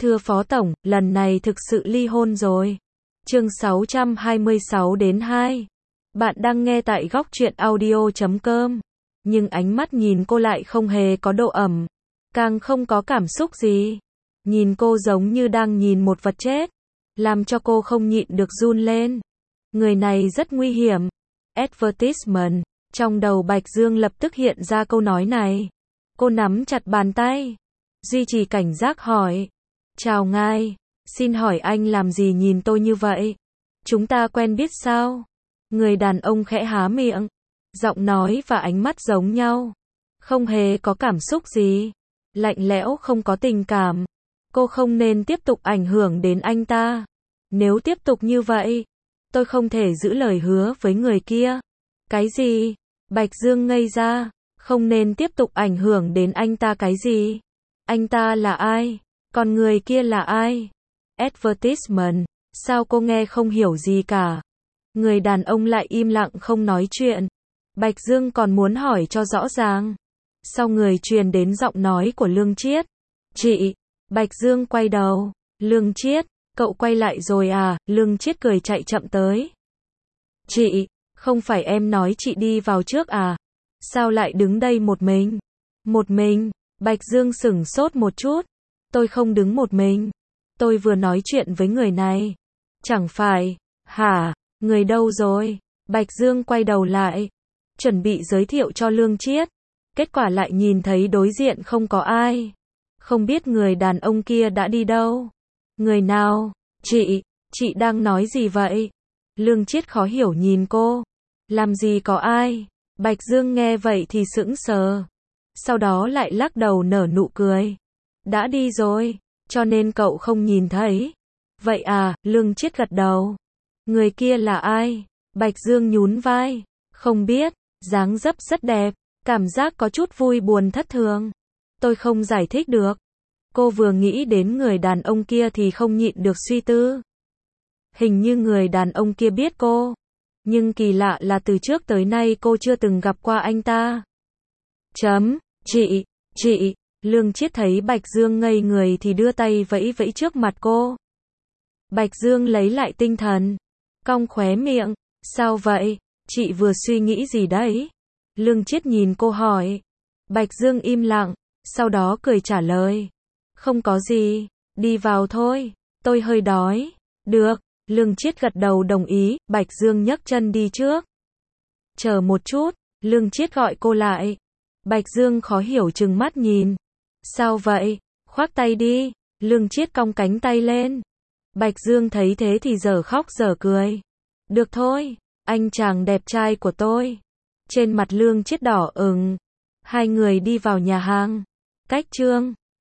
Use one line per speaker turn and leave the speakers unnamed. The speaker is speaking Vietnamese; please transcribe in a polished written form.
Thưa Phó Tổng, lần này thực sự ly hôn rồi. Chương 626 đến 2. Bạn đang nghe tại góc truyện audio.com. Nhưng ánh mắt nhìn cô lại không hề có độ ẩm, càng không có cảm xúc gì. Nhìn cô giống như đang nhìn một vật chết, làm cho cô không nhịn được run lên. Người này rất nguy hiểm. Advertisement. Trong đầu Bạch Dương lập tức hiện ra câu nói này. Cô nắm chặt bàn tay, duy trì cảnh giác hỏi. Chào ngài, xin hỏi anh làm gì nhìn tôi như vậy? Chúng ta quen biết sao? Người đàn ông khẽ há miệng, giọng nói và ánh mắt giống nhau, không hề có cảm xúc gì, lạnh lẽo không có tình cảm. Cô không nên tiếp tục ảnh hưởng đến anh ta. Nếu tiếp tục như vậy, tôi không thể giữ lời hứa với người kia. Cái gì? Bạch Dương ngây ra, không nên tiếp tục ảnh hưởng đến anh ta cái gì? Anh ta là ai? Còn người kia là ai? Advertisement. Sao cô nghe không hiểu gì cả? Người đàn ông lại im lặng không nói chuyện. Bạch Dương còn muốn hỏi cho rõ ràng. Sau người truyền đến giọng nói của Lương Chiết. Chị. Bạch Dương quay đầu. Lương Chiết, cậu quay lại rồi à? Lương Chiết cười chạy chậm tới. Chị, không phải em nói chị đi vào trước à? Sao lại đứng đây một mình? Một mình? Bạch Dương sửng sốt một chút. Tôi không đứng một mình. Tôi vừa nói chuyện với người này. Chẳng phải, hả? Người đâu rồi? Bạch Dương quay đầu lại, chuẩn bị giới thiệu cho Lương Chiết. Kết quả lại nhìn thấy đối diện không có ai. Không biết người đàn ông kia đã đi đâu. Người nào? Chị đang nói gì vậy? Lương Chiết khó hiểu nhìn cô. Làm gì có ai? Bạch Dương nghe vậy thì sững sờ. Sau đó lại lắc đầu nở nụ cười. Đã đi rồi, cho nên cậu không nhìn thấy. Vậy à? Lương Chiết gật đầu. Người kia là ai? Bạch Dương nhún vai. Không biết, dáng dấp rất đẹp, cảm giác có chút vui buồn thất thường. Tôi không giải thích được. Cô vừa nghĩ đến người đàn ông kia thì không nhịn được suy tư. Hình như người đàn ông kia biết cô. Nhưng kỳ lạ là từ trước tới nay cô chưa từng gặp qua anh ta. Chị, Lương Chiết thấy Bạch Dương ngây người thì đưa tay vẫy vẫy trước mặt cô. Bạch Dương lấy lại tinh thần, cong khóe miệng. Sao vậy? Chị vừa suy nghĩ gì đấy? Lương Chiết nhìn cô hỏi. Bạch Dương im lặng, sau đó cười trả lời. Không có gì, đi vào thôi, tôi hơi đói. Được, Lương Chiết gật đầu đồng ý. Bạch Dương nhấc chân đi trước. Chờ một chút, Lương Chiết gọi cô lại. Bạch Dương khó hiểu trừng mắt nhìn. Sao vậy? Khoác tay đi. Lương Chiết cong cánh tay lên. Bạch Dương thấy thế thì dở khóc dở cười. Được thôi, anh chàng đẹp trai của tôi. Trên mặt Lương Chiết đỏ ửng. Hai người đi vào nhà hàng. Cách chương